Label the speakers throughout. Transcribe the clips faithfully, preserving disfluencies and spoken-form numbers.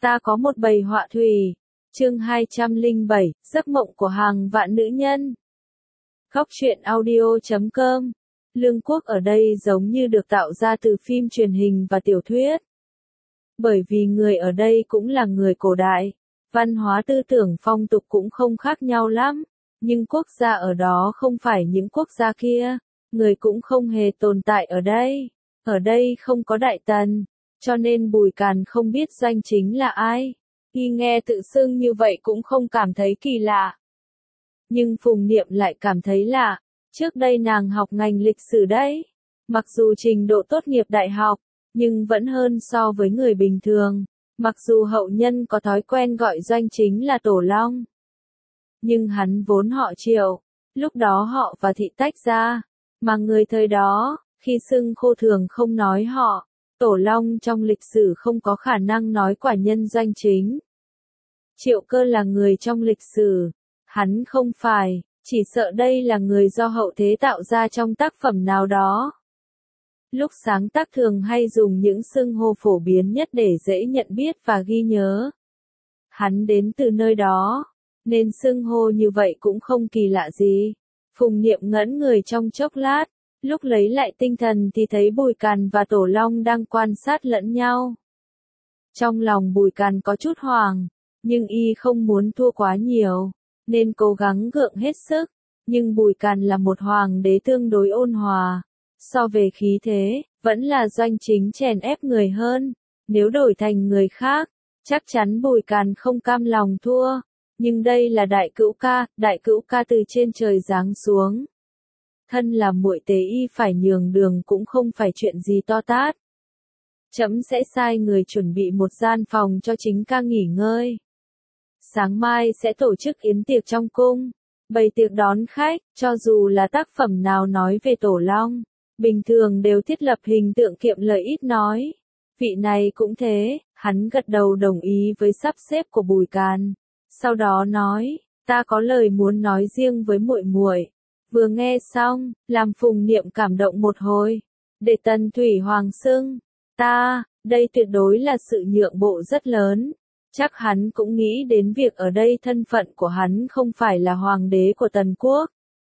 Speaker 1: Ta có một bầy họa thủy. Chương hai trăm lẻ bảy, giấc mộng của hàng vạn nữ nhân. Góc truyện audio chấm com. Lương quốc ở đây giống như được tạo ra từ phim truyền hình và tiểu thuyết. Bởi vì người ở đây cũng là người cổ đại, văn hóa tư tưởng phong tục cũng không khác nhau lắm, nhưng quốc gia ở đó không phải những quốc gia kia, người cũng không hề tồn tại ở đây. Ở đây không có đại tần, cho nên Bùi Càn không biết Doanh Chính là ai. Y nghe tự xưng như vậy cũng không cảm thấy kỳ lạ. Nhưng Phùng Niệm lại cảm thấy lạ, trước đây nàng học ngành lịch sử đấy. Mặc dù trình độ tốt nghiệp đại học, nhưng vẫn hơn so với người bình thường. Mặc dù hậu nhân có thói quen gọi Doanh Chính là Tổ Long. Nhưng hắn vốn họ Triệu, lúc đó họ và Thị tách ra. Mà người thời đó, khi xưng khô thường không nói họ. Tổ Long trong lịch sử không có khả năng nói quả nhân Doanh Chính. Triệu Cơ là người trong lịch sử, hắn không phải, chỉ sợ đây là người do hậu thế tạo ra trong tác phẩm nào đó. Lúc sáng tác thường hay dùng những xưng hô phổ biến nhất để dễ nhận biết và ghi nhớ. Hắn đến từ nơi đó, nên xưng hô như vậy cũng không kỳ lạ gì. Phùng Niệm ngẩn người trong chốc lát. Lúc lấy lại tinh thần thì thấy Bùi Càn và Tổ Long đang quan sát lẫn nhau. Trong lòng Bùi Càn có chút hoảng, nhưng y không muốn thua quá nhiều, nên cố gắng gượng hết sức. Nhưng Bùi Càn là một hoàng đế tương đối ôn hòa. So về khí thế, vẫn là Doanh Chính chèn ép người hơn. Nếu đổi thành người khác, chắc chắn Bùi Càn không cam lòng thua. Nhưng đây là đại cữu ca, đại cữu ca từ trên trời giáng xuống. Thân là muội tế y phải nhường đường cũng không phải chuyện gì to tát. Trẫm sẽ sai người chuẩn bị một gian phòng cho chính ca nghỉ ngơi. Sáng mai sẽ tổ chức yến tiệc trong cung, bày tiệc đón khách, cho dù là tác phẩm nào nói về Tổ Long, bình thường đều thiết lập hình tượng kiệm lời ít nói. Vị này cũng thế, hắn gật đầu đồng ý với sắp xếp của Bùi Càn. Sau đó nói, ta có lời muốn nói riêng với muội muội. Vừa nghe xong, làm Phùng Niệm cảm động một hồi. Để Tần Thủy Hoàng xưng ta, đây tuyệt đối là sự nhượng bộ rất lớn. Chắc hắn cũng nghĩ đến việc ở đây thân phận của hắn không phải là hoàng đế của Tần quốc,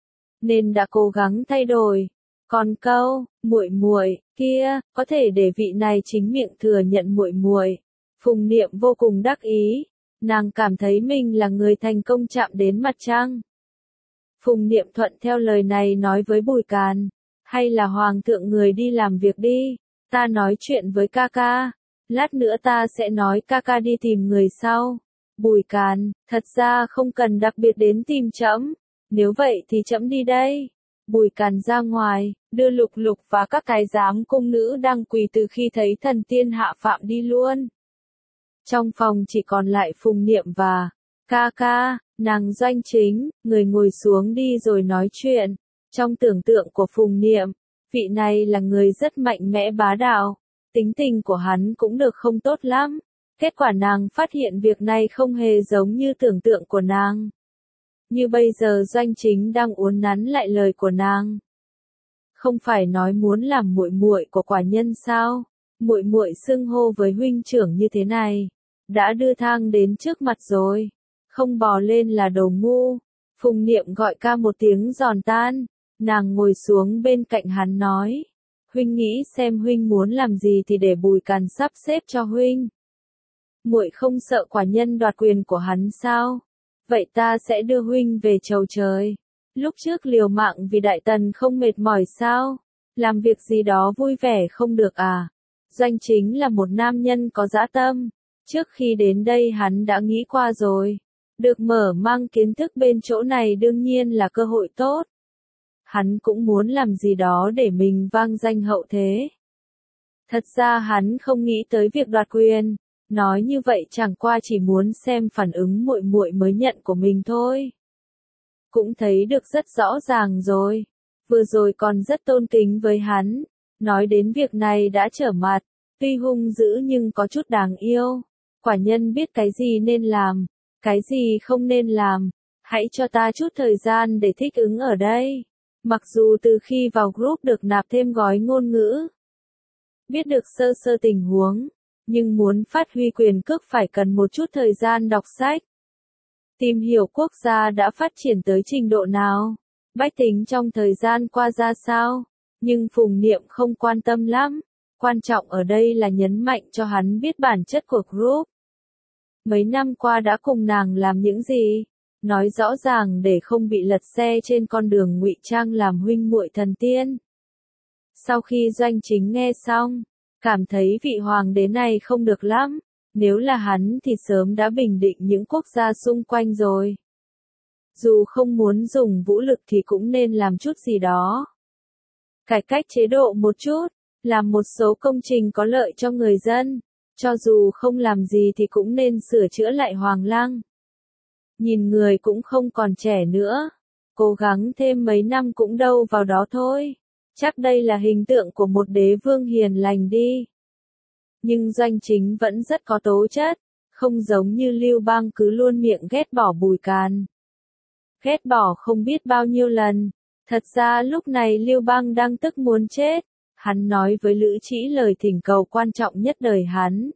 Speaker 1: nên đã cố gắng thay đổi. Còn câu muội muội kia, có thể để vị này chính miệng thừa nhận muội muội. Phùng Niệm vô cùng đắc ý, nàng cảm thấy mình là người thành công chạm đến mặt trăng. Phùng Niệm thuận theo lời này nói với Bùi Càn, hay là hoàng thượng người đi làm việc đi, ta nói chuyện với ca ca, lát nữa ta sẽ nói ca ca đi tìm người sau. Bùi Càn, thật ra không cần đặc biệt đến tìm trẫm, nếu vậy thì trẫm đi đây. Bùi Càn ra ngoài, đưa Lục Lục và các thái giám cung nữ đang quỳ từ khi thấy thần tiên hạ phạm đi luôn. Trong phòng chỉ còn lại Phùng Niệm và ca ca. Nàng Doanh Chính, người ngồi xuống đi rồi nói chuyện. Trong tưởng tượng của Phùng Niệm, vị này là người rất mạnh mẽ bá đạo. Tính tình của hắn cũng được không tốt lắm. Kết quả nàng phát hiện việc này không hề giống như tưởng tượng của nàng. Như bây giờ Doanh Chính đang uốn nắn lại lời của nàng. Không phải nói muốn làm muội muội của quả nhân sao? Muội muội xưng hô với huynh trưởng như thế này, đã đưa thang đến trước mặt rồi. Không bò lên là đồ ngu. Phùng Niệm gọi ca một tiếng giòn tan. Nàng ngồi xuống bên cạnh hắn nói. Huynh nghĩ xem huynh muốn làm gì thì để Bùi Càn sắp xếp cho huynh. Muội không sợ quả nhân đoạt quyền của hắn sao? Vậy ta sẽ đưa huynh về chầu trời. Lúc trước liều mạng vì đại tần không mệt mỏi sao? Làm việc gì đó vui vẻ không được à? Doanh Chính là một nam nhân có dã tâm. Trước khi đến đây hắn đã nghĩ qua rồi. Được mở mang kiến thức bên chỗ này đương nhiên là cơ hội tốt. Hắn cũng muốn làm gì đó để mình vang danh hậu thế. Thật ra hắn không nghĩ tới việc đoạt quyền, nói như vậy chẳng qua chỉ muốn xem phản ứng muội muội mới nhận của mình thôi. Cũng thấy được rất rõ ràng rồi. Vừa rồi còn rất tôn kính với hắn, nói đến việc này đã trở mặt, tuy hung dữ nhưng có chút đáng yêu. Quả nhân biết cái gì nên làm, cái gì không nên làm, hãy cho ta chút thời gian để thích ứng ở đây. Mặc dù từ khi vào group được nạp thêm gói ngôn ngữ, biết được sơ sơ tình huống, nhưng muốn phát huy quyền cước phải cần một chút thời gian đọc sách. Tìm hiểu quốc gia đã phát triển tới trình độ nào, bách tính trong thời gian qua ra sao, nhưng Phùng Niệm không quan tâm lắm. Quan trọng ở đây là nhấn mạnh cho hắn biết bản chất của group. Mấy năm qua đã cùng nàng làm những gì? Nói rõ ràng để không bị lật xe trên con đường ngụy trang làm huynh muội thần tiên. Sau khi Doanh Chính nghe xong, cảm thấy vị hoàng đế này không được lắm, nếu là hắn thì sớm đã bình định những quốc gia xung quanh rồi. Dù không muốn dùng vũ lực thì cũng nên làm chút gì đó. Cải cách chế độ một chút, làm một số công trình có lợi cho người dân, cho dù không làm gì thì cũng nên sửa chữa lại Hoàng Lăng. Nhìn người cũng không còn trẻ nữa, cố gắng thêm mấy năm cũng đâu vào đó thôi. Chắc đây là hình tượng của một đế vương hiền lành đi. Nhưng Doanh Chính vẫn rất có tố chất, không giống như Lưu Bang cứ luôn miệng ghét bỏ Bùi Càn. Ghét bỏ không biết bao nhiêu lần, thật ra lúc này Lưu Bang đang tức muốn chết, hắn nói với Lữ Trĩ lời thỉnh cầu quan trọng nhất đời hắn.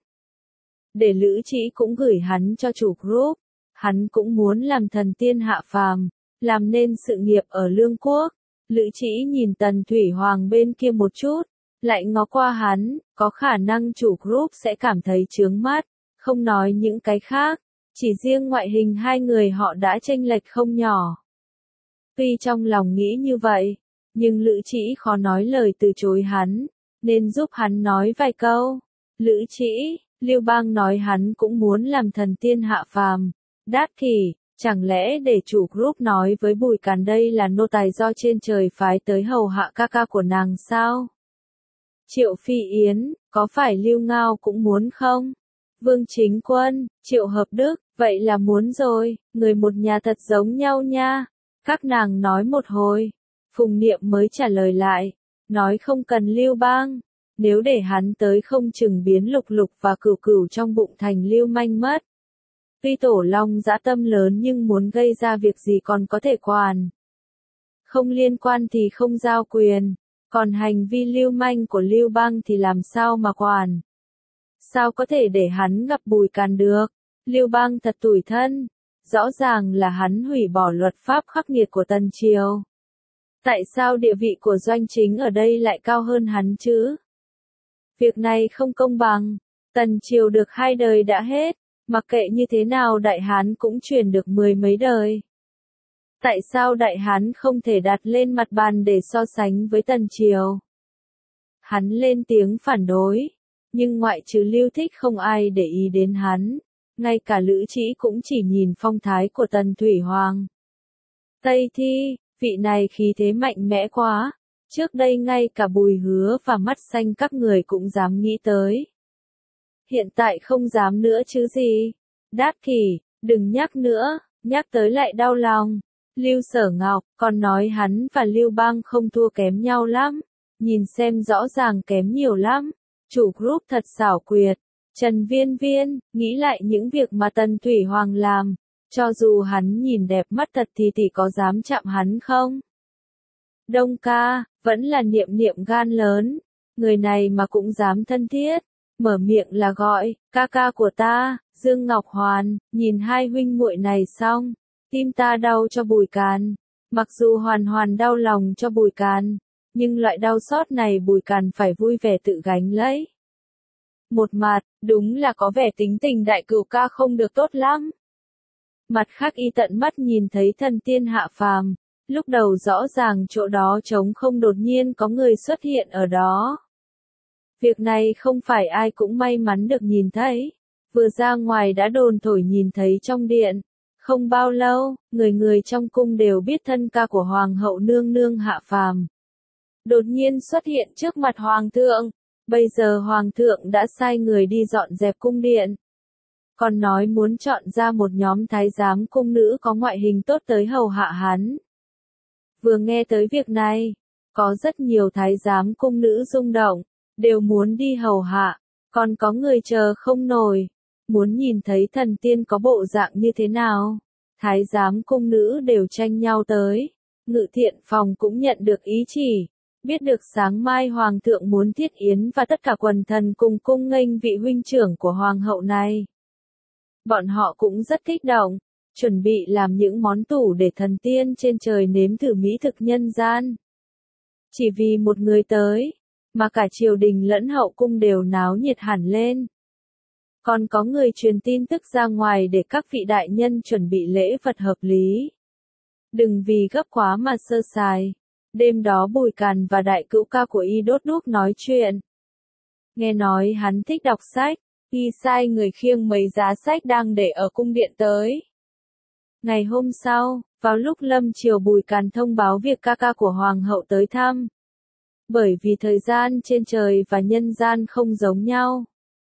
Speaker 1: Để Lữ Trĩ cũng gửi hắn cho chủ group, hắn cũng muốn làm thần tiên hạ phàm, làm nên sự nghiệp ở Lương Quốc. Lữ Trĩ nhìn Tần Thủy Hoàng bên kia một chút, lại ngó qua hắn, có khả năng chủ group sẽ cảm thấy chướng mắt, không nói những cái khác, chỉ riêng ngoại hình hai người họ đã chênh lệch không nhỏ. Tuy trong lòng nghĩ như vậy, nhưng Lữ Trĩ khó nói lời từ chối hắn, nên giúp hắn nói vài câu. Lữ Trĩ, Lưu Bang nói hắn cũng muốn làm thần tiên hạ phàm. Đát Kỷ, chẳng lẽ để chủ group nói với Bùi Càn đây là nô tài do trên trời phái tới hầu hạ ca ca của nàng sao? Triệu Phi Yến, có phải Lưu Ngao cũng muốn không? Vương Chính Quân, Triệu Hợp Đức, vậy là muốn rồi, người một nhà thật giống nhau nha. Các nàng nói một hồi, Phùng Niệm mới trả lời lại, nói không cần Lưu Bang, nếu để hắn tới không chừng biến Lục Lục và Cửu Cửu trong bụng thành lưu manh mất. Tuy Tổ Long dã tâm lớn nhưng muốn gây ra việc gì còn có thể quản. Không liên quan thì không giao quyền, còn hành vi lưu manh của Lưu Bang thì làm sao mà quản. Sao có thể để hắn gặp Bùi Càn được? Lưu Bang thật tủi thân, rõ ràng là hắn hủy bỏ luật pháp khắc nghiệt của Tần Triều. Tại sao địa vị của Doanh Chính ở đây lại cao hơn hắn chứ? Việc này không công bằng, Tần Triều được hai đời đã hết, mặc kệ như thế nào Đại Hán cũng truyền được mười mấy đời. Tại sao Đại Hán không thể đặt lên mặt bàn để so sánh với Tần Triều? Hắn lên tiếng phản đối, nhưng ngoại trừ Lưu Thích không ai để ý đến hắn, ngay cả Lữ Trĩ cũng chỉ nhìn phong thái của Tần Thủy Hoàng. Tây Thi, vị này khí thế mạnh mẽ quá, trước đây ngay cả Bùi Hứa và Mắt Xanh các người cũng dám nghĩ tới. Hiện tại không dám nữa chứ gì. Đát Kỷ, đừng nhắc nữa, nhắc tới lại đau lòng. Lưu Sở Ngọc còn nói hắn và Lưu Bang không thua kém nhau lắm, nhìn xem rõ ràng kém nhiều lắm. Chủ group thật xảo quyệt. Trần Viên Viên, nghĩ lại những việc mà Tần Thủy Hoàng làm, cho dù hắn nhìn đẹp mắt thật thì tỷ có dám chạm hắn không? Đông ca, vẫn là Niệm Niệm gan lớn, người này mà cũng dám thân thiết, mở miệng là gọi, ca ca của ta, Dương Ngọc Hoàn, nhìn hai huynh muội này xong, tim ta đau cho Bùi Càn, mặc dù Hoàn Hoàn đau lòng cho Bùi Càn, nhưng loại đau xót này Bùi Càn phải vui vẻ tự gánh lấy. Một mặt, đúng là có vẻ tính tình đại cửu ca không được tốt lắm. Mặt khác y tận mắt nhìn thấy thần tiên hạ phàm, lúc đầu rõ ràng chỗ đó trống không đột nhiên có người xuất hiện ở đó. Việc này không phải ai cũng may mắn được nhìn thấy, vừa ra ngoài đã đồn thổi nhìn thấy trong điện. Không bao lâu, người người trong cung đều biết thân ca của Hoàng hậu nương nương hạ phàm. Đột nhiên xuất hiện trước mặt Hoàng thượng. Bây giờ Hoàng thượng đã sai người đi dọn dẹp cung điện. Còn nói muốn chọn ra một nhóm thái giám cung nữ có ngoại hình tốt tới hầu hạ hắn. Vừa nghe tới việc này, có rất nhiều thái giám cung nữ rung động, đều muốn đi hầu hạ, còn có người chờ không nổi, muốn nhìn thấy thần tiên có bộ dạng như thế nào. Thái giám cung nữ đều tranh nhau tới, Ngự Thiện Phòng cũng nhận được ý chỉ, Biết được sáng mai hoàng thượng muốn thiết yến và tất cả quần thần cùng cung nghênh vị huynh trưởng của hoàng hậu này. Bọn họ cũng rất kích động, chuẩn bị làm những món tủ để thần tiên trên trời nếm thử mỹ thực nhân gian. Chỉ vì một người tới, mà cả triều đình lẫn hậu cung đều náo nhiệt hẳn lên. Còn có người truyền tin tức ra ngoài để các vị đại nhân chuẩn bị lễ vật hợp lý. Đừng vì gấp quá mà sơ sài. Đêm đó Bùi Càn và đại cữu ca của y đốt đuốc nói chuyện. Nghe nói hắn thích đọc sách, y sai người khiêng mấy giá sách đang để ở cung điện tới. Ngày hôm sau, vào lúc lâm chiều Bùi Càn thông báo việc ca ca của hoàng hậu tới thăm. Bởi vì thời gian trên trời và nhân gian không giống nhau,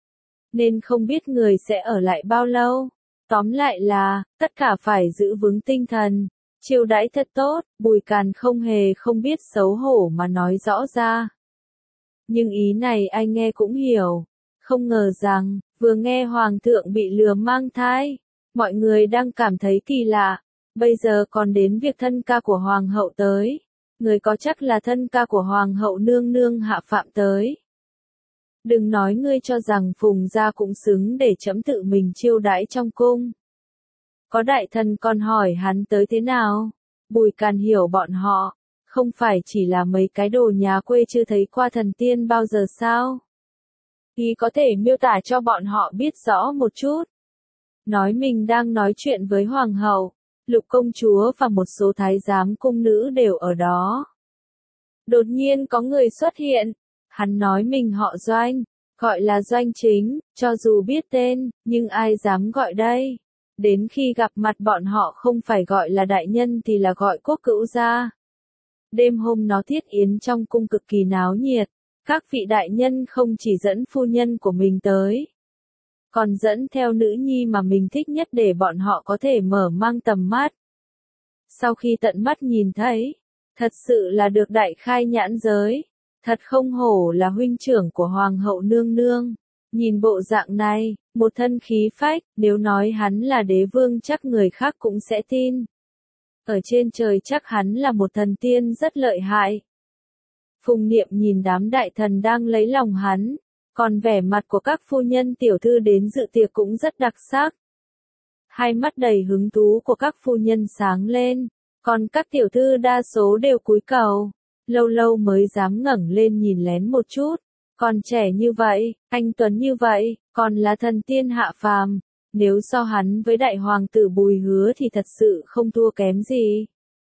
Speaker 1: nên không biết người sẽ ở lại bao lâu. Tóm lại là, tất cả phải giữ vững tinh thần, chiêu đãi thật tốt. Bùi Càn không hề không biết xấu hổ mà nói rõ ra. Nhưng ý này anh nghe cũng hiểu. Không ngờ rằng, vừa nghe hoàng thượng bị lừa mang thai, mọi người đang cảm thấy kỳ lạ. Bây giờ còn đến việc thân ca của hoàng hậu tới. Người có chắc là thân ca của hoàng hậu nương nương Hạ Phạm tới. Đừng nói ngươi cho rằng Phùng gia cũng xứng để chấm tự mình chiêu đãi trong cung. Có đại thần còn hỏi hắn tới thế nào? Bùi Càn hiểu bọn họ, không phải chỉ là mấy cái đồ nhà quê chưa thấy qua thần tiên bao giờ sao? Y có thể miêu tả cho bọn họ biết rõ một chút. Nói mình đang nói chuyện với hoàng hậu, lục công chúa và một số thái giám cung nữ đều ở đó. Đột nhiên có người xuất hiện. Hắn nói mình họ Doanh, gọi là Doanh Chính, cho dù biết tên, nhưng ai dám gọi đây. Đến khi gặp mặt bọn họ không phải gọi là đại nhân thì là gọi quốc cữu gia. Đêm hôm nó thiết yến trong cung cực kỳ náo nhiệt, các vị đại nhân không chỉ dẫn phu nhân của mình tới, còn dẫn theo nữ nhi mà mình thích nhất để bọn họ có thể mở mang tầm mắt. Sau khi tận mắt nhìn thấy, thật sự là được đại khai nhãn giới. Thật không hổ là huynh trưởng của hoàng hậu nương nương. Nhìn bộ dạng này, một thân khí phách, nếu nói hắn là đế vương chắc người khác cũng sẽ tin. Ở trên trời chắc hắn là một thần tiên rất lợi hại. Phùng Niệm nhìn đám đại thần đang lấy lòng hắn, còn vẻ mặt của các phu nhân tiểu thư đến dự tiệc cũng rất đặc sắc. Hai mắt đầy hứng thú của các phu nhân sáng lên, còn các tiểu thư đa số đều cúi đầu. Lâu lâu mới dám ngẩng lên nhìn lén một chút. Còn trẻ như vậy, anh tuấn như vậy, còn là thần tiên hạ phàm. Nếu so hắn với đại hoàng tử Bùi Hứa thì thật sự không thua kém gì.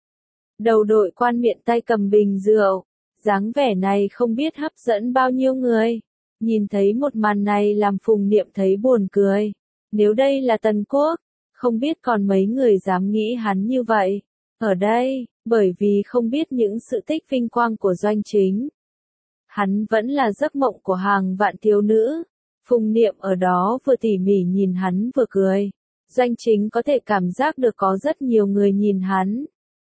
Speaker 1: Đầu đội quan miệng tay cầm bình rượu, dáng vẻ này không biết hấp dẫn bao nhiêu người. Nhìn thấy một màn này làm Phùng Niệm thấy buồn cười. Nếu đây là Tần Quốc, không biết còn mấy người dám nghĩ hắn như vậy. Ở đây, bởi vì không biết những sự tích vinh quang của Doanh Chính, hắn vẫn là giấc mộng của hàng vạn thiếu nữ. Phùng Niệm ở đó vừa tỉ mỉ nhìn hắn vừa cười. Doanh Chính có thể cảm giác được có rất nhiều người nhìn hắn.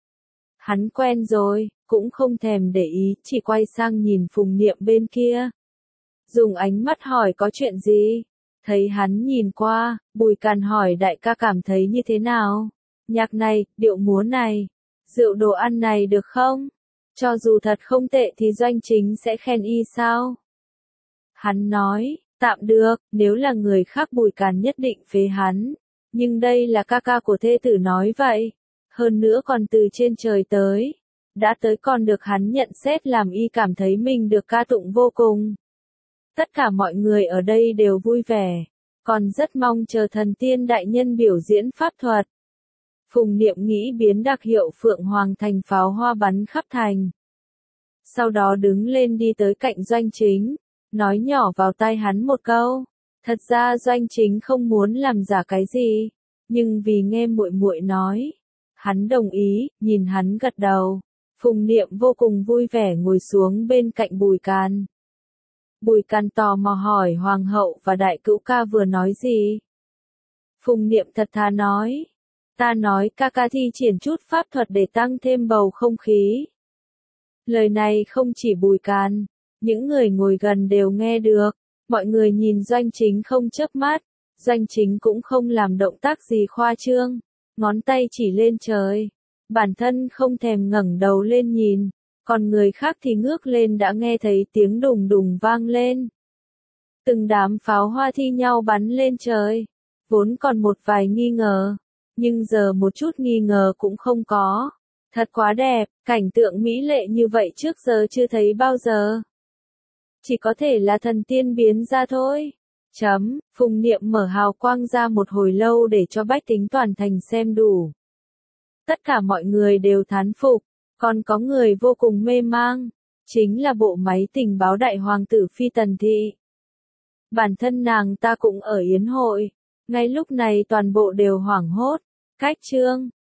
Speaker 1: Hắn quen rồi, cũng không thèm để ý, chỉ quay sang nhìn Phùng Niệm bên kia. Dùng ánh mắt hỏi có chuyện gì? Thấy hắn nhìn qua, Bùi Càn hỏi đại ca cảm thấy như thế nào? Nhạc này, điệu múa này, rượu đồ ăn này được không? Cho dù thật không tệ thì Doanh Chính sẽ khen y sao? Hắn nói, tạm được, nếu là người khác Bùi Càn nhất định phế hắn. Nhưng đây là ca ca của thê tử nói vậy. Hơn nữa còn từ trên trời tới. Đã tới còn được hắn nhận xét làm y cảm thấy mình được ca tụng vô cùng. Tất cả mọi người ở đây đều vui vẻ. Còn rất mong chờ thần tiên đại nhân biểu diễn pháp thuật. Phùng Niệm nghĩ biến đặc hiệu Phượng Hoàng thành pháo hoa bắn khắp thành. Sau đó đứng lên đi tới cạnh Doanh Chính, nói nhỏ vào tai hắn một câu. Thật ra Doanh Chính không muốn làm giả cái gì, nhưng vì nghe muội muội nói, hắn đồng ý, nhìn hắn gật đầu. Phùng Niệm vô cùng vui vẻ ngồi xuống bên cạnh Bùi Càn. Bùi Càn tò mò hỏi hoàng hậu và đại cữu ca vừa nói gì. Phùng Niệm thật thà nói. Ta nói ca ca thi triển chút pháp thuật để tăng thêm bầu không khí. Lời này không chỉ Bùi Càn, những người ngồi gần đều nghe được. Mọi người nhìn Doanh Chính không chớp mắt. Doanh Chính cũng không làm động tác gì khoa trương, ngón tay chỉ lên trời. Bản thân không thèm ngẩng đầu lên nhìn, Còn người khác thì ngước lên đã nghe thấy tiếng đùng đùng vang lên. Từng đám pháo hoa thi nhau bắn lên trời. Vốn còn một vài nghi ngờ, nhưng giờ một chút nghi ngờ cũng không có. Thật quá đẹp, cảnh tượng mỹ lệ như vậy trước giờ chưa thấy bao giờ. Chỉ có thể là thần tiên biến ra thôi. Chấm, Phùng Niệm mở hào quang ra một hồi lâu để cho bách tính toàn thành xem đủ. Tất cả mọi người đều thán phục, còn có người vô cùng mê mang. Chính là bộ máy tình báo đại hoàng tử Phi Tần Thị. Bản thân nàng ta cũng ở yến hội. Ngay lúc này toàn bộ đều hoảng hốt. Cách chương